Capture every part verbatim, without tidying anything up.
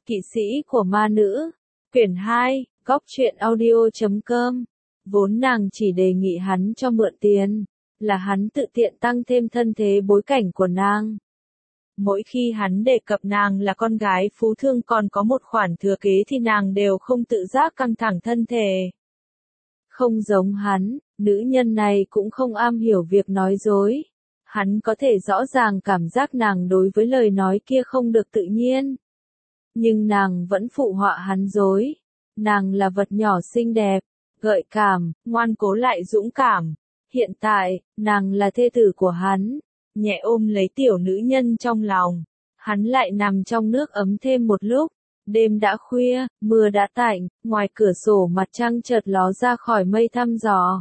Kỵ sĩ của ma nữ, quyển hai, góc truyện audio chấm com. Vốn nàng chỉ đề nghị hắn cho mượn tiền, là hắn tự tiện tăng thêm thân thế bối cảnh của nàng. Mỗi khi hắn đề cập nàng là con gái phú thương còn có một khoản thừa kế thì nàng đều không tự giác căng thẳng thân thể. Không giống hắn, nữ nhân này cũng không am hiểu việc nói dối. Hắn có thể rõ ràng cảm giác nàng đối với lời nói kia không được tự nhiên. Nhưng nàng vẫn phụ họa hắn dối. Nàng là vật nhỏ xinh đẹp, gợi cảm, ngoan cố lại dũng cảm. Hiện tại, nàng là thê tử của hắn. Nhẹ ôm lấy tiểu nữ nhân trong lòng. Hắn lại nằm trong nước ấm thêm một lúc. Đêm đã khuya, mưa đã tạnh, ngoài cửa sổ mặt trăng chợt ló ra khỏi mây thăm dò.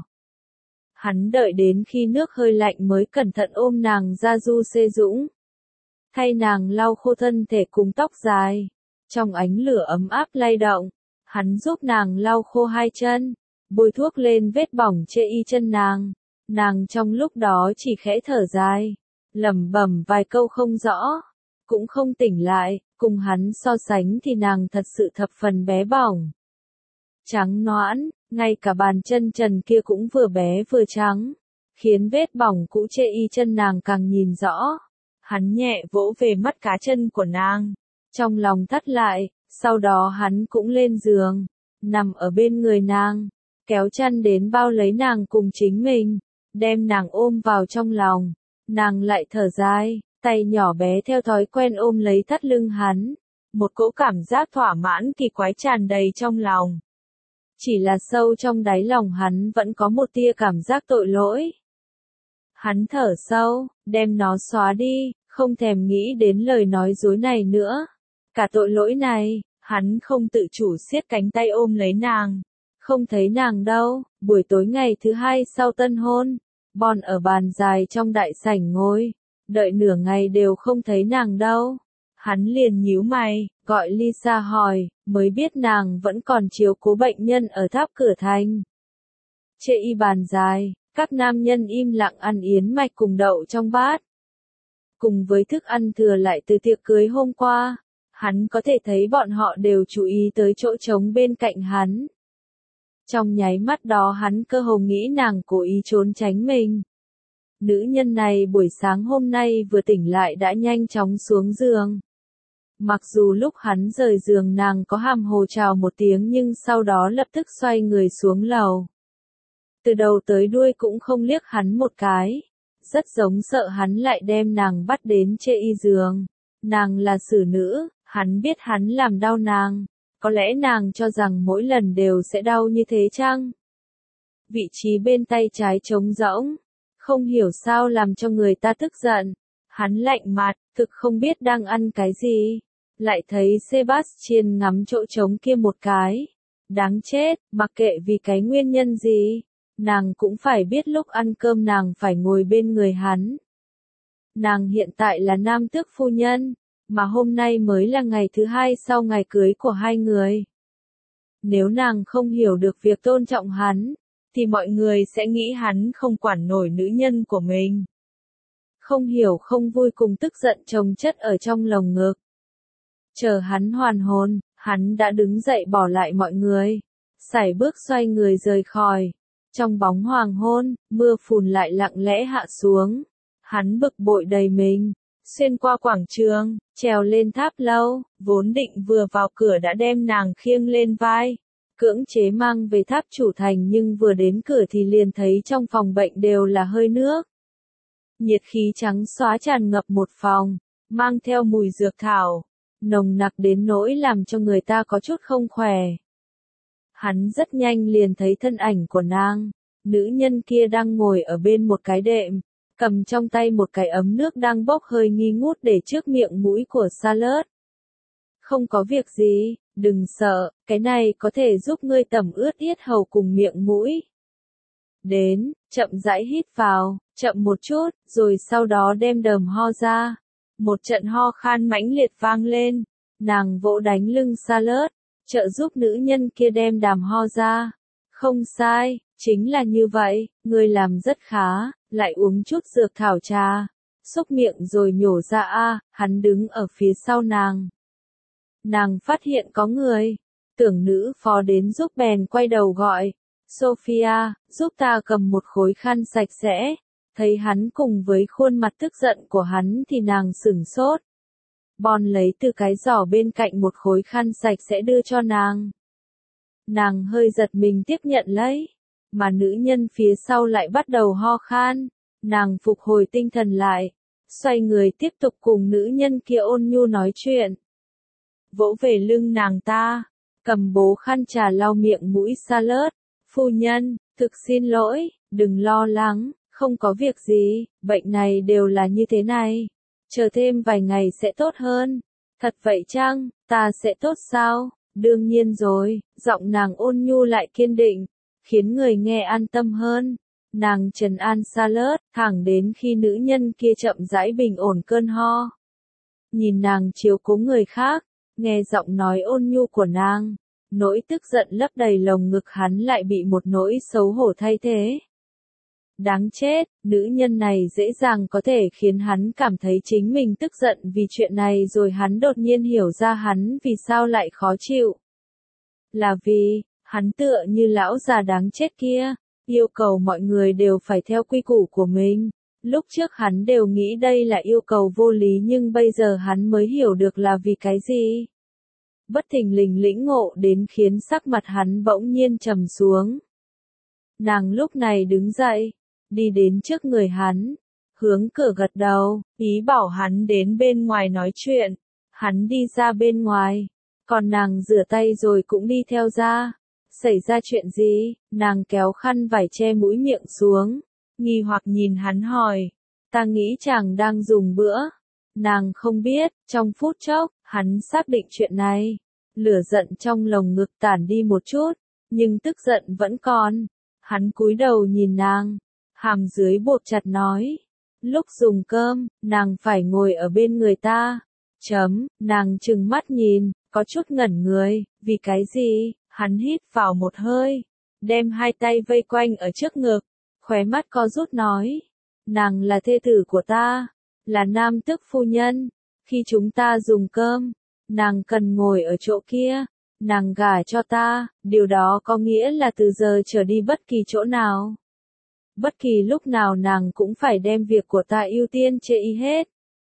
Hắn đợi đến khi nước hơi lạnh mới cẩn thận ôm nàng ra du xê dũng. Thay nàng lau khô thân thể cùng tóc dài. Trong ánh lửa ấm áp lay động, hắn giúp nàng lau khô hai chân, bôi thuốc lên vết bỏng chê y chân nàng. Nàng trong lúc đó chỉ khẽ thở dài, lẩm bẩm vài câu không rõ, cũng không tỉnh lại, cùng hắn so sánh thì nàng thật sự thập phần bé bỏng. Trắng nõn, ngay cả bàn chân trần kia cũng vừa bé vừa trắng, khiến vết bỏng cũ chê y chân nàng càng nhìn rõ. Hắn nhẹ vỗ về mắt cá chân của nàng, trong lòng thắt lại, sau đó hắn cũng lên giường, nằm ở bên người nàng, kéo chăn đến bao lấy nàng cùng chính mình, đem nàng ôm vào trong lòng. Nàng lại thở dài, tay nhỏ bé theo thói quen ôm lấy thắt lưng hắn, một cỗ cảm giác thỏa mãn kỳ quái tràn đầy trong lòng. Chỉ là sâu trong đáy lòng hắn vẫn có một tia cảm giác tội lỗi. Hắn thở sâu, đem nó xóa đi, không thèm nghĩ đến lời nói dối này nữa. Cả tội lỗi này, hắn không tự chủ siết cánh tay ôm lấy nàng. Không thấy nàng đâu, buổi tối ngày thứ hai sau tân hôn, Bon ở bàn dài trong đại sảnh ngồi, đợi nửa ngày đều không thấy nàng đâu. Hắn liền nhíu mày, gọi Lisa hỏi, mới biết nàng vẫn còn chiếu cố bệnh nhân ở tháp cửa thành. Chê y bàn dài, các nam nhân im lặng ăn yến mạch cùng đậu trong bát. Cùng với thức ăn thừa lại từ tiệc cưới hôm qua, hắn có thể thấy bọn họ đều chú ý tới chỗ trống bên cạnh hắn. Trong nháy mắt đó hắn cơ hồ nghĩ nàng cố ý trốn tránh mình. Nữ nhân này buổi sáng hôm nay vừa tỉnh lại đã nhanh chóng xuống giường. Mặc dù lúc hắn rời giường nàng có hàm hồ chào một tiếng nhưng sau đó lập tức xoay người xuống lầu. Từ đầu tới đuôi cũng không liếc hắn một cái. Rất giống sợ hắn lại đem nàng bắt đến chê y giường. Nàng là xử nữ, hắn biết hắn làm đau nàng. Có lẽ nàng cho rằng mỗi lần đều sẽ đau như thế chăng? Vị trí bên tay trái trống rỗng. Không hiểu sao làm cho người ta tức giận. Hắn lạnh mặt, thực không biết đang ăn cái gì. Lại thấy Sebastian ngắm chỗ trống kia một cái. Đáng chết, mặc kệ vì cái nguyên nhân gì. Nàng cũng phải biết lúc ăn cơm nàng phải ngồi bên người hắn. Nàng hiện tại là nam tước phu nhân, mà hôm nay mới là ngày thứ hai sau ngày cưới của hai người. Nếu nàng không hiểu được việc tôn trọng hắn, thì mọi người sẽ nghĩ hắn không quản nổi nữ nhân của mình. Không hiểu không vui cùng tức giận chồng chất ở trong lồng ngực. Chờ hắn hoàn hồn, hắn đã đứng dậy bỏ lại mọi người, sải bước xoay người rời khỏi. Trong bóng hoàng hôn, mưa phùn lại lặng lẽ hạ xuống. Hắn bực bội đầy mình, xuyên qua quảng trường, trèo lên tháp lâu, vốn định vừa vào cửa đã đem nàng khiêng lên vai, cưỡng chế mang về tháp chủ thành nhưng vừa đến cửa thì liền thấy trong phòng bệnh đều là hơi nước. Nhiệt khí trắng xóa tràn ngập một phòng, mang theo mùi dược thảo, nồng nặc đến nỗi làm cho người ta có chút không khỏe. Hắn rất nhanh liền thấy thân ảnh của nàng, nữ nhân kia đang ngồi ở bên một cái đệm, cầm trong tay một cái ấm nước đang bốc hơi nghi ngút để trước miệng mũi của Charlotte. Không có việc gì, đừng sợ, cái này có thể giúp ngươi tẩm ướt yết hầu cùng miệng mũi. Đến, chậm rãi hít vào, chậm một chút, rồi sau đó đem đờm ho ra. Một trận ho khan mãnh liệt vang lên, nàng vỗ đánh lưng Charlotte, trợ giúp nữ nhân kia đem đàm ho ra. Không sai, chính là như vậy, ngươi làm rất khá, lại uống chút dược thảo trà, xúc miệng rồi nhổ ra a, hắn đứng ở phía sau nàng. nàng phát hiện có người. Tưởng nữ phó đến giúp bèn quay đầu gọi. Sophia, giúp ta cầm một khối khăn sạch sẽ. Thấy hắn cùng với khuôn mặt tức giận của hắn thì nàng sửng sốt. Bon lấy từ cái giỏ bên cạnh một khối khăn sạch sẽ đưa cho nàng. Nàng hơi giật mình tiếp nhận lấy. Mà nữ nhân phía sau lại bắt đầu ho khan. Nàng phục hồi tinh thần lại. Xoay người tiếp tục cùng nữ nhân kia ôn nhu nói chuyện. Vỗ về lưng nàng ta. Cầm bố khăn trà lau miệng mũi Charlotte. Phu nhân, thực xin lỗi, đừng lo lắng, không có việc gì, bệnh này đều là như thế này. Chờ thêm vài ngày sẽ tốt hơn. Thật vậy chăng, ta sẽ tốt sao? Đương nhiên rồi, giọng nàng ôn nhu lại kiên định, khiến người nghe an tâm hơn. Nàng trấn an Charlotte, thẳng đến khi nữ nhân kia chậm rãi bình ổn cơn ho. Nhìn nàng chiếu cố người khác, nghe giọng nói ôn nhu của nàng, nỗi tức giận lấp đầy lồng ngực hắn lại bị một nỗi xấu hổ thay thế. Đáng chết, nữ nhân này dễ dàng có thể khiến hắn cảm thấy chính mình tức giận vì chuyện này rồi hắn đột nhiên hiểu ra hắn vì sao lại khó chịu. Là vì, hắn tựa như lão già đáng chết kia, yêu cầu mọi người đều phải theo quy củ của mình. Lúc trước hắn đều nghĩ đây là yêu cầu vô lý nhưng bây giờ hắn mới hiểu được là vì cái gì. Bất thình lình lĩnh ngộ đến khiến sắc mặt hắn bỗng nhiên trầm xuống. Nàng lúc này đứng dậy, đi đến trước người hắn, hướng cửa gật đầu, ý bảo hắn đến bên ngoài nói chuyện. Hắn đi ra bên ngoài, còn nàng rửa tay rồi cũng đi theo ra. Xảy ra chuyện gì? Nàng kéo khăn vải che mũi miệng xuống, nghi hoặc nhìn hắn hỏi. Ta nghĩ chàng đang dùng bữa. Nàng không biết, trong phút chốc, hắn xác định chuyện này. Lửa giận trong lồng ngực tản đi một chút, nhưng tức giận vẫn còn. Hắn cúi đầu nhìn nàng, hàm dưới buộc chặt nói. Lúc dùng cơm, nàng phải ngồi ở bên người ta. Chấm, nàng trừng mắt nhìn, có chút ngẩn người, vì cái gì? Hắn hít vào một hơi, đem hai tay vây quanh ở trước ngực, khóe mắt co rút nói. Nàng là thê tử của ta, là nam tước phu nhân. Khi chúng ta dùng cơm, nàng cần ngồi ở chỗ kia. Nàng gả cho ta, điều đó có nghĩa là từ giờ trở đi bất kỳ chỗ nào. Bất kỳ lúc nào nàng cũng phải đem việc của ta ưu tiên chê y hết.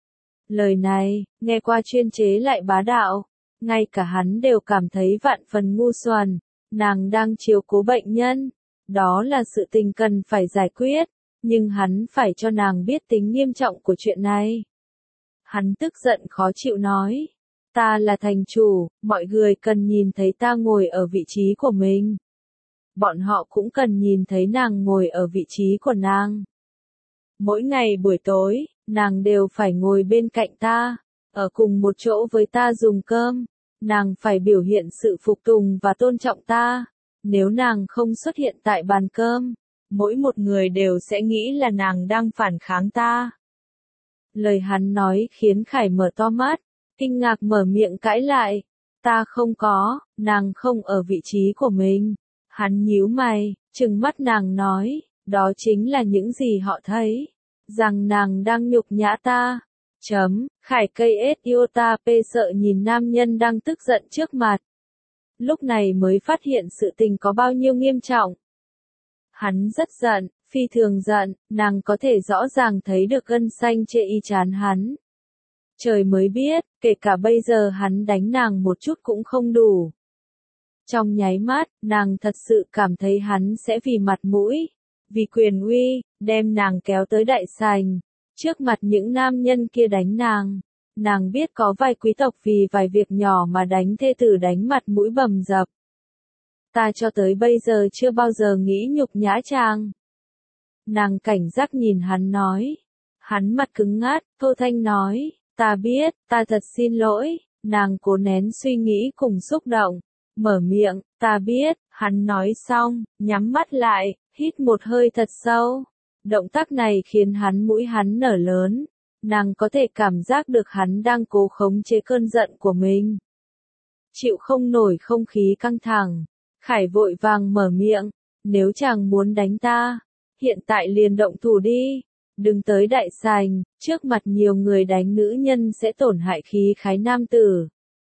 Lời này, nghe qua chuyên chế lại bá đạo. Ngay cả hắn đều cảm thấy vạn phần ngu xuẩn. Nàng đang chiếu cố bệnh nhân. Đó là sự tình cần phải giải quyết. Nhưng hắn phải cho nàng biết tính nghiêm trọng của chuyện này. Hắn tức giận khó chịu nói. Ta là thành chủ, mọi người cần nhìn thấy ta ngồi ở vị trí của mình. Bọn họ cũng cần nhìn thấy nàng ngồi ở vị trí của nàng. Mỗi ngày buổi tối, nàng đều phải ngồi bên cạnh ta, ở cùng một chỗ với ta dùng cơm. Nàng phải biểu hiện sự phục tùng và tôn trọng ta. Nếu nàng không xuất hiện tại bàn cơm, mỗi một người đều sẽ nghĩ là nàng đang phản kháng ta. Lời hắn nói khiến Khải mở to mắt, kinh ngạc mở miệng cãi lại. Ta không có, nàng không ở vị trí của mình. Hắn nhíu mày, trừng mắt nàng nói, đó chính là những gì họ thấy. Rằng nàng đang nhục nhã ta. Chấm, Khải cây ết yêu ta pê sợ nhìn nam nhân đang tức giận trước mặt. Lúc này mới phát hiện sự tình có bao nhiêu nghiêm trọng. Hắn rất giận, phi thường giận, nàng có thể rõ ràng thấy được gân xanh trên y trán hắn. Trời mới biết, kể cả bây giờ hắn đánh nàng một chút cũng không đủ. Trong nháy mắt, nàng thật sự cảm thấy hắn sẽ vì mặt mũi, vì quyền uy, đem nàng kéo tới đại sảnh. Trước mặt những nam nhân kia đánh nàng. Nàng biết có vài quý tộc vì vài việc nhỏ mà đánh thê tử đánh mặt mũi bầm dập. Ta cho tới bây giờ chưa bao giờ nghĩ nhục nhã chàng. Nàng cảnh giác nhìn hắn nói. Hắn mặt cứng ngắt, thô thanh nói. Ta biết, ta thật xin lỗi. Nàng cố nén suy nghĩ cùng xúc động. Mở miệng, ta biết. Hắn nói xong, nhắm mắt lại, hít một hơi thật sâu. Động tác này khiến hắn mũi hắn nở lớn. Nàng có thể cảm giác được hắn đang cố khống chế cơn giận của mình. Chịu không nổi không khí căng thẳng. Khải vội vàng mở miệng. Nếu chàng muốn đánh ta, hiện tại liền động thủ đi. Đừng tới đại sảnh, trước mặt nhiều người đánh nữ nhân sẽ tổn hại khí khái nam tử.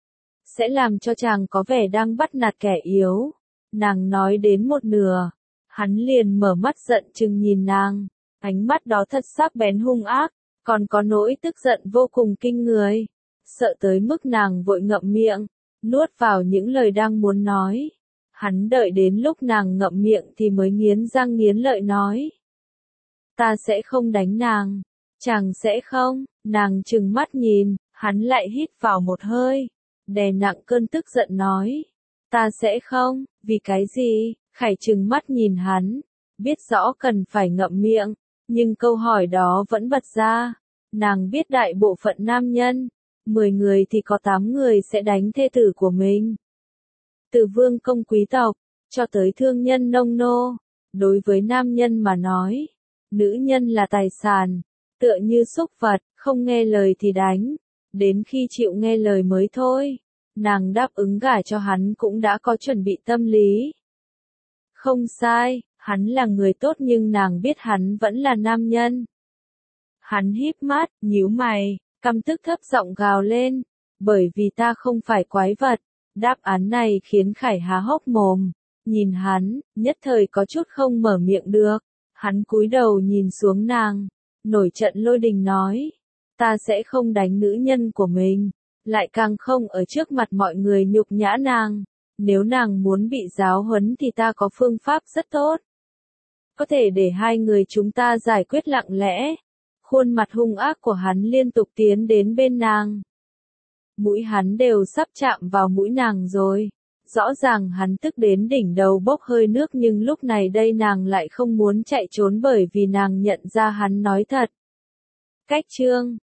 sẽ làm cho chàng có vẻ đang bắt nạt kẻ yếu. Nàng nói đến một nửa, hắn liền mở mắt giận chừng nhìn nàng, ánh mắt đó thật sắc bén hung ác, còn có nỗi tức giận vô cùng kinh người, sợ tới mức nàng vội ngậm miệng, nuốt vào những lời đang muốn nói. Hắn đợi đến lúc nàng ngậm miệng thì mới nghiến răng nghiến lợi nói. Ta sẽ không đánh nàng. Chàng sẽ không, nàng trừng mắt nhìn, hắn lại hít vào một hơi, đè nặng cơn tức giận nói. Ta sẽ không, vì cái gì? Khải trừng mắt nhìn hắn, biết rõ cần phải ngậm miệng, nhưng câu hỏi đó vẫn bật ra. Nàng biết đại bộ phận nam nhân, mười người thì có tám người sẽ đánh thê tử của mình. Từ vương công quý tộc, cho tới thương nhân nông nô, đối với nam nhân mà nói, nữ nhân là tài sản, tựa như súc vật, không nghe lời thì đánh, đến khi chịu nghe lời mới thôi. Nàng đáp ứng gả cho hắn cũng đã có chuẩn bị tâm lý. Không sai, hắn là người tốt nhưng nàng biết hắn vẫn là nam nhân. Hắn híp mắt, nhíu mày, căm tức thấp giọng gào lên, bởi vì ta không phải quái vật. Đáp án này khiến Khải há hốc mồm, nhìn hắn, nhất thời có chút không mở miệng được. Hắn cúi đầu nhìn xuống nàng, nổi trận lôi đình nói, ta sẽ không đánh nữ nhân của mình, lại càng không ở trước mặt mọi người nhục nhã nàng. Nếu nàng muốn bị giáo huấn thì ta có phương pháp rất tốt. Có thể để hai người chúng ta giải quyết lặng lẽ. Khuôn mặt hung ác của hắn liên tục tiến đến bên nàng. Mũi hắn đều sắp chạm vào mũi nàng rồi. Rõ ràng hắn tức đến đỉnh đầu bốc hơi nước nhưng lúc này đây nàng lại không muốn chạy trốn bởi vì nàng nhận ra hắn nói thật. Cách chương